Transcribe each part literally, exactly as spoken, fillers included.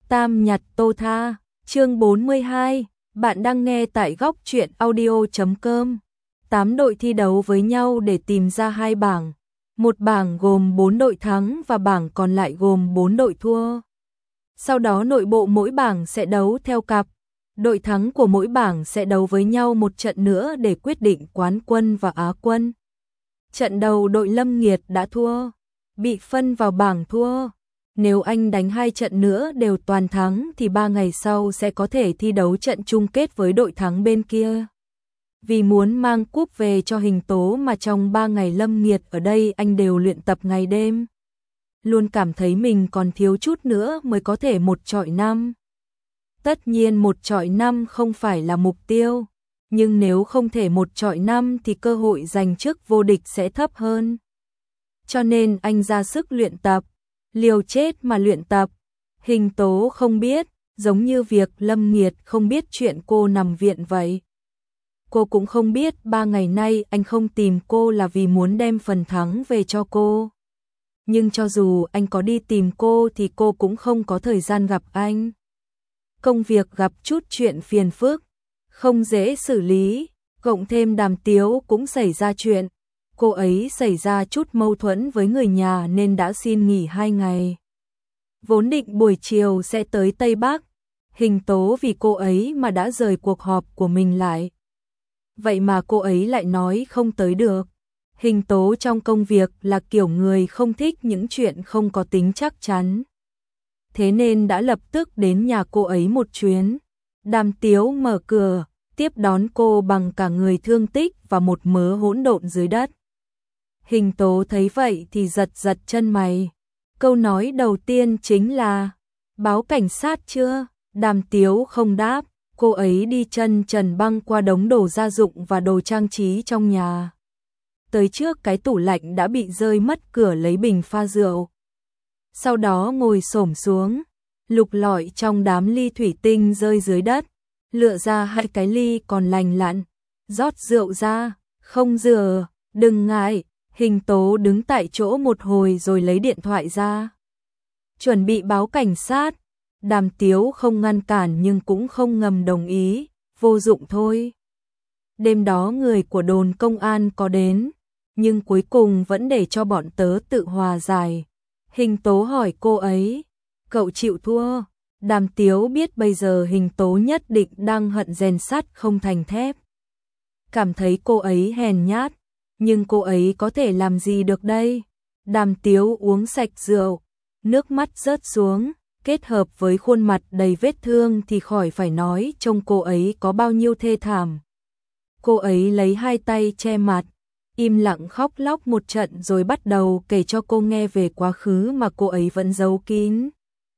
Tam nhặt tô tha, chương bốn mươi hai, bạn đang nghe tại góc truyện audio chấm com. Tám đội thi đấu với nhau để tìm ra hai bảng. Một bảng gồm bốn đội thắng và bảng còn lại gồm bốn đội thua. Sau đó nội bộ mỗi bảng sẽ đấu theo cặp. Đội thắng của mỗi bảng sẽ đấu với nhau một trận nữa để quyết định quán quân và á quân. Trận đầu đội Lâm Nghiệt đã thua, bị phân vào bảng thua. Nếu anh đánh hai trận nữa đều toàn thắng thì ba ngày sau sẽ có thể thi đấu trận chung kết với đội thắng bên kia. Vì muốn mang cúp về cho Hình Tố mà trong ba ngày Lâm Nghiệt ở đây anh đều luyện tập ngày đêm. Luôn cảm thấy mình còn thiếu chút nữa mới có thể một chọi năm. Tất nhiên một chọi năm không phải là mục tiêu, nhưng nếu không thể một chọi năm thì cơ hội giành chức vô địch sẽ thấp hơn. Cho nên anh ra sức luyện tập, liều chết mà luyện tập. Hình Tố không biết, giống như việc Lâm Nghiệt không biết chuyện cô nằm viện vậy. Cô cũng không biết ba ngày nay anh không tìm cô là vì muốn đem phần thắng về cho cô. Nhưng cho dù anh có đi tìm cô thì cô cũng không có thời gian gặp anh. Công việc gặp chút chuyện phiền phức, không dễ xử lý, cộng thêm Đàm Tiếu cũng xảy ra chuyện. Cô ấy xảy ra chút mâu thuẫn với người nhà nên đã xin nghỉ hai ngày. Vốn định buổi chiều sẽ tới Tây Bắc, Hình Tố vì cô ấy mà đã rời cuộc họp của mình lại. Vậy mà cô ấy lại nói không tới được. Hình Tố trong công việc là kiểu người không thích những chuyện không có tính chắc chắn. Thế nên đã lập tức đến nhà cô ấy một chuyến. Đàm Tiếu mở cửa, tiếp đón cô bằng cả người thương tích và một mớ hỗn độn dưới đất. Hình Tố thấy vậy thì giật giật chân mày. Câu nói đầu tiên chính là: báo cảnh sát chưa? Đàm Tiếu không đáp, cô ấy đi chân trần băng qua đống đồ gia dụng và đồ trang trí trong nhà. Tới trước cái tủ lạnh đã bị rơi mất cửa lấy bình pha rượu. Sau đó ngồi xổm xuống, lục lọi trong đám ly thủy tinh rơi dưới đất, lựa ra hai cái ly còn lành lặn, rót rượu ra, không rửa, đừng ngại. Hình Tố đứng tại chỗ một hồi rồi lấy điện thoại ra, chuẩn bị báo cảnh sát. Đàm Tiếu không ngăn cản nhưng cũng không ngầm đồng ý, vô dụng thôi. Đêm đó người của đồn công an có đến, nhưng cuối cùng vẫn để cho bọn tớ tự hòa giải. Hình Tố hỏi cô ấy, cậu chịu thua? Đàm Tiếu biết bây giờ Hình Tố nhất định đang hận rèn sắt không thành thép. Cảm thấy cô ấy hèn nhát, nhưng cô ấy có thể làm gì được đây? Đàm Tiếu uống sạch rượu, nước mắt rớt xuống, kết hợp với khuôn mặt đầy vết thương thì khỏi phải nói trông cô ấy có bao nhiêu thê thảm. Cô ấy lấy hai tay che mặt, im lặng khóc lóc một trận rồi bắt đầu kể cho cô nghe về quá khứ mà cô ấy vẫn giấu kín.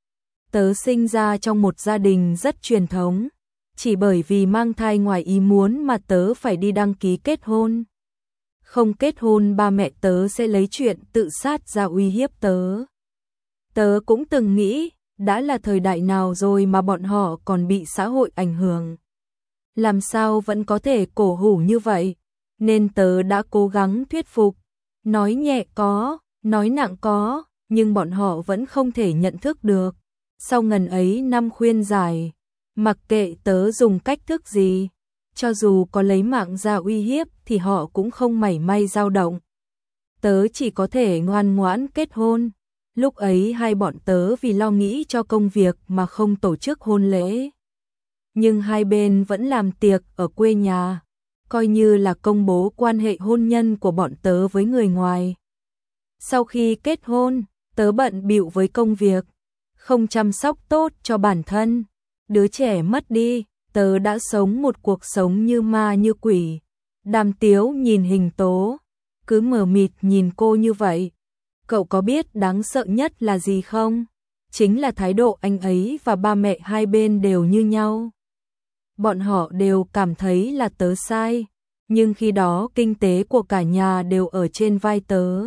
Tớ sinh ra trong một gia đình rất truyền thống, chỉ bởi vì mang thai ngoài ý muốn mà tớ phải đi đăng ký kết hôn. Không kết hôn ba mẹ tớ sẽ lấy chuyện tự sát ra uy hiếp tớ. Tớ cũng từng nghĩ, đã là thời đại nào rồi mà bọn họ còn bị xã hội ảnh hưởng. Làm sao vẫn có thể cổ hủ như vậy? Nên tớ đã cố gắng thuyết phục, nói nhẹ có, nói nặng có, nhưng bọn họ vẫn không thể nhận thức được. Sau ngần ấy năm khuyên giải, mặc kệ tớ dùng cách thức gì, cho dù có lấy mạng ra uy hiếp thì họ cũng không mảy may dao động. Tớ chỉ có thể ngoan ngoãn kết hôn. Lúc ấy hai bọn tớ vì lo nghĩ cho công việc mà không tổ chức hôn lễ. Nhưng hai bên vẫn làm tiệc ở quê nhà, coi như là công bố quan hệ hôn nhân của bọn tớ với người ngoài. Sau khi kết hôn, tớ bận bịu với công việc, không chăm sóc tốt cho bản thân. Đứa trẻ mất đi, tớ đã sống một cuộc sống như ma như quỷ. Đàm Tiếu nhìn Hình Tố, cứ mờ mịt nhìn cô như vậy. Cậu có biết đáng sợ nhất là gì không? Chính là thái độ anh ấy và ba mẹ hai bên đều như nhau. Bọn họ đều cảm thấy là tớ sai, nhưng khi đó kinh tế của cả nhà đều ở trên vai tớ.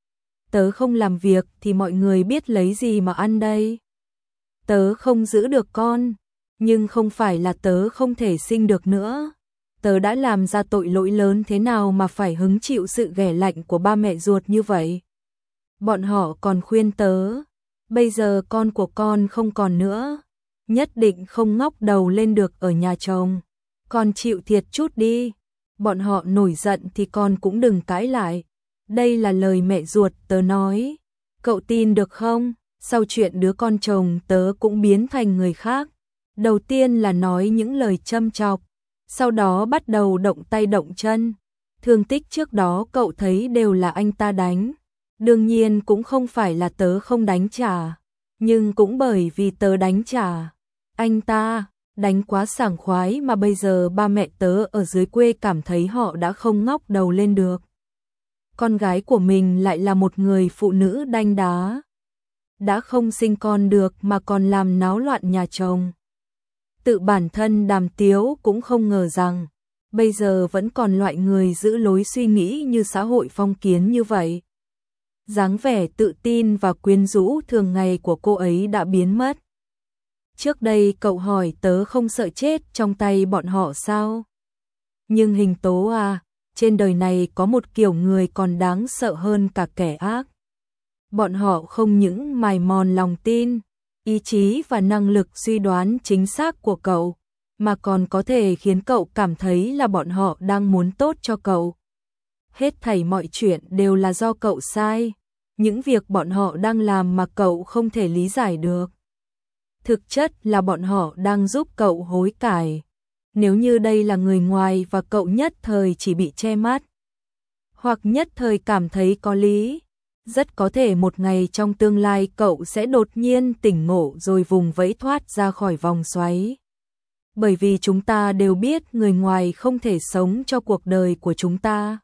Tớ không làm việc thì mọi người biết lấy gì mà ăn đây? Tớ không giữ được con, nhưng không phải là tớ không thể sinh được nữa. Tớ đã làm ra tội lỗi lớn thế nào mà phải hứng chịu sự ghẻ lạnh của ba mẹ ruột như vậy? Bọn họ còn khuyên tớ, bây giờ con của con không còn nữa, nhất định không ngóc đầu lên được ở nhà chồng. Con chịu thiệt chút đi. Bọn họ nổi giận thì con cũng đừng cãi lại. Đây là lời mẹ ruột tớ nói. Cậu tin được không? Sau chuyện đứa con chồng tớ cũng biến thành người khác. Đầu tiên là nói những lời châm chọc, sau đó bắt đầu động tay động chân. Thương tích trước đó cậu thấy đều là anh ta đánh. Đương nhiên cũng không phải là tớ không đánh trả, nhưng cũng bởi vì tớ đánh trả. Anh ta đánh quá sảng khoái mà bây giờ ba mẹ tớ ở dưới quê cảm thấy họ đã không ngóc đầu lên được. Con gái của mình lại là một người phụ nữ đanh đá. Đã không sinh con được mà còn làm náo loạn nhà chồng. Tự bản thân Đàm Tiếu cũng không ngờ rằng bây giờ vẫn còn loại người giữ lối suy nghĩ như xã hội phong kiến như vậy. Dáng vẻ tự tin và quyến rũ thường ngày của cô ấy đã biến mất. Trước đây cậu hỏi tớ không sợ chết trong tay bọn họ sao? Nhưng Hình Tố à, trên đời này có một kiểu người còn đáng sợ hơn cả kẻ ác. Bọn họ không những mài mòn lòng tin, ý chí và năng lực suy đoán chính xác của cậu, mà còn có thể khiến cậu cảm thấy là bọn họ đang muốn tốt cho cậu. Hết thảy mọi chuyện đều là do cậu sai, những việc bọn họ đang làm mà cậu không thể lý giải được. Thực chất là bọn họ đang giúp cậu hối cải. Nếu như đây là người ngoài và cậu nhất thời chỉ bị che mắt, hoặc nhất thời cảm thấy có lý, rất có thể một ngày trong tương lai cậu sẽ đột nhiên tỉnh ngộ rồi vùng vẫy thoát ra khỏi vòng xoáy. Bởi vì chúng ta đều biết người ngoài không thể sống cho cuộc đời của chúng ta,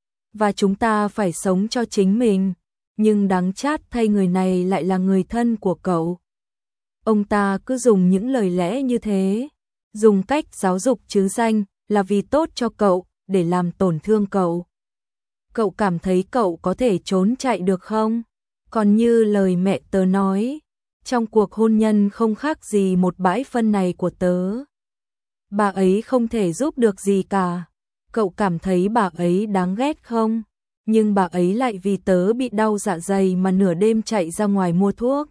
và chúng ta phải sống cho chính mình, nhưng đáng chát thay người này lại là người thân của cậu. Ông ta cứ dùng những lời lẽ như thế, dùng cách giáo dục chứ danh là vì tốt cho cậu, để làm tổn thương cậu. Cậu cảm thấy cậu có thể trốn chạy được không? Còn như lời mẹ tớ nói, trong cuộc hôn nhân không khác gì một bãi phân này của tớ. Bà ấy không thể giúp được gì cả. Cậu cảm thấy bà ấy đáng ghét không? Nhưng bà ấy lại vì tớ bị đau dạ dày mà nửa đêm chạy ra ngoài mua thuốc.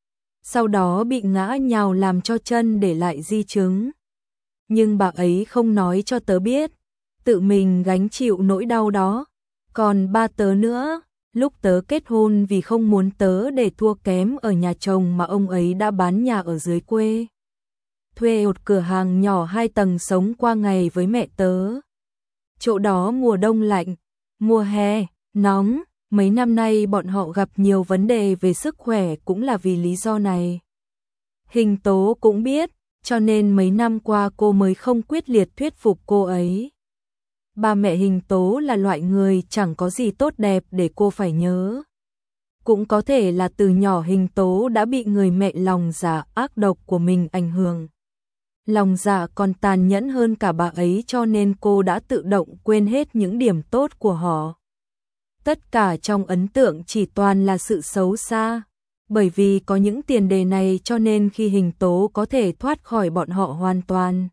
Sau đó bị ngã nhào làm cho chân để lại di chứng. Nhưng bà ấy không nói cho tớ biết, tự mình gánh chịu nỗi đau đó. Còn ba tớ nữa, lúc tớ kết hôn vì không muốn tớ để thua kém ở nhà chồng mà ông ấy đã bán nhà ở dưới quê. Thuê một cửa hàng nhỏ hai tầng sống qua ngày với mẹ tớ. Chỗ đó mùa đông lạnh, mùa hè, nóng. Mấy năm nay bọn họ gặp nhiều vấn đề về sức khỏe cũng là vì lý do này. Hình Tố cũng biết, cho nên mấy năm qua cô mới không quyết liệt thuyết phục cô ấy. Ba mẹ Hình Tố là loại người chẳng có gì tốt đẹp để cô phải nhớ. Cũng có thể là từ nhỏ Hình Tố đã bị người mẹ lòng dạ ác độc của mình ảnh hưởng. Lòng dạ còn tàn nhẫn hơn cả bà ấy cho nên cô đã tự động quên hết những điểm tốt của họ. Tất cả trong ấn tượng chỉ toàn là sự xấu xa. Bởi vì có những tiền đề này cho nên khi Hình Tố có thể thoát khỏi bọn họ hoàn toàn,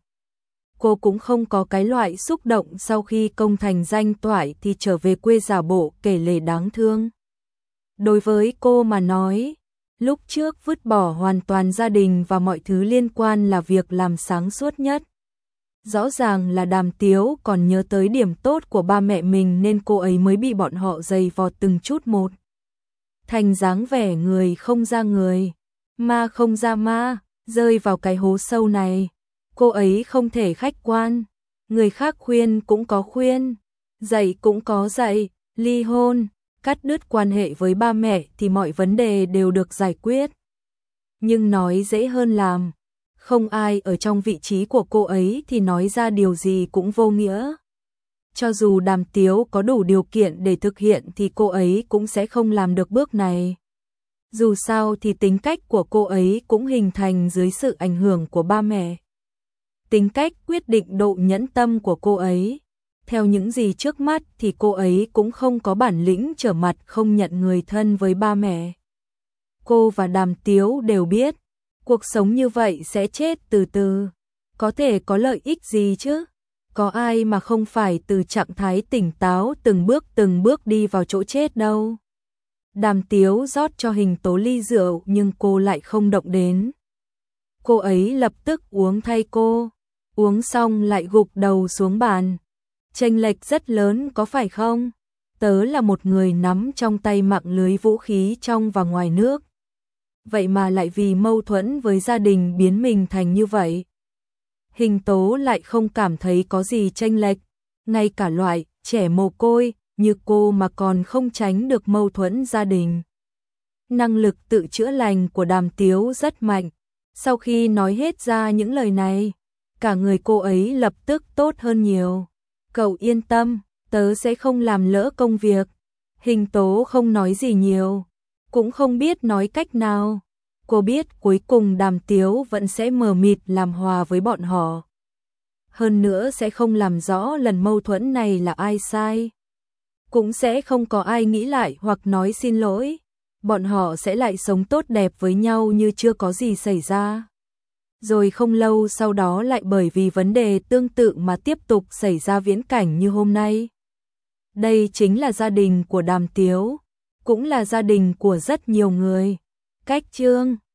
cô cũng không có cái loại xúc động sau khi công thành danh toại thì trở về quê giả bộ kể lể đáng thương. Đối với cô mà nói, lúc trước vứt bỏ hoàn toàn gia đình và mọi thứ liên quan là việc làm sáng suốt nhất. Rõ ràng là Đàm Tiếu còn nhớ tới điểm tốt của ba mẹ mình nên cô ấy mới bị bọn họ giày vò từng chút một. Thành dáng vẻ người không ra người, ma không ra ma, rơi vào cái hố sâu này. Cô ấy không thể khách quan, người khác khuyên cũng có khuyên, dạy cũng có dạy, ly hôn, cắt đứt quan hệ với ba mẹ thì mọi vấn đề đều được giải quyết. Nhưng nói dễ hơn làm. Không ai ở trong vị trí của cô ấy thì nói ra điều gì cũng vô nghĩa. Cho dù Đàm Tiếu có đủ điều kiện để thực hiện thì cô ấy cũng sẽ không làm được bước này. Dù sao thì tính cách của cô ấy cũng hình thành dưới sự ảnh hưởng của ba mẹ. Tính cách quyết định độ nhẫn tâm của cô ấy. Theo những gì trước mắt thì cô ấy cũng không có bản lĩnh trở mặt không nhận người thân với ba mẹ. Cô và Đàm Tiếu đều biết, cuộc sống như vậy sẽ chết từ từ. Có thể có lợi ích gì chứ? Có ai mà không phải từ trạng thái tỉnh táo từng bước từng bước đi vào chỗ chết đâu. Đàm Tiếu rót cho Hình Tố ly rượu nhưng cô lại không động đến. cô ấy lập tức uống thay cô, uống xong lại gục đầu xuống bàn. Chênh lệch rất lớn có phải không? Tớ là một người nắm trong tay mạng lưới vũ khí trong và ngoài nước. Vậy mà lại vì mâu thuẫn với gia đình biến mình thành như vậy. Hình Tố lại không cảm thấy có gì chênh lệch, ngay cả loại trẻ mồ côi như cô mà còn không tránh được mâu thuẫn gia đình. Năng lực tự chữa lành của Đàm Tiếu rất mạnh. Sau khi nói hết ra những lời này, cả người cô ấy lập tức tốt hơn nhiều. Cậu yên tâm, tớ sẽ không làm lỡ công việc. Hình Tố không nói gì nhiều, cũng không biết nói cách nào. Cô biết cuối cùng Đàm Tiếu vẫn sẽ mờ mịt làm hòa với bọn họ. Hơn nữa sẽ không làm rõ lần mâu thuẫn này là ai sai. Cũng sẽ không có ai nghĩ lại hoặc nói xin lỗi. Bọn họ sẽ lại sống tốt đẹp với nhau như chưa có gì xảy ra. Rồi không lâu sau đó lại bởi vì vấn đề tương tự mà tiếp tục xảy ra viễn cảnh như hôm nay. Đây chính là gia đình của Đàm Tiếu, cũng là gia đình của rất nhiều người. Cách chương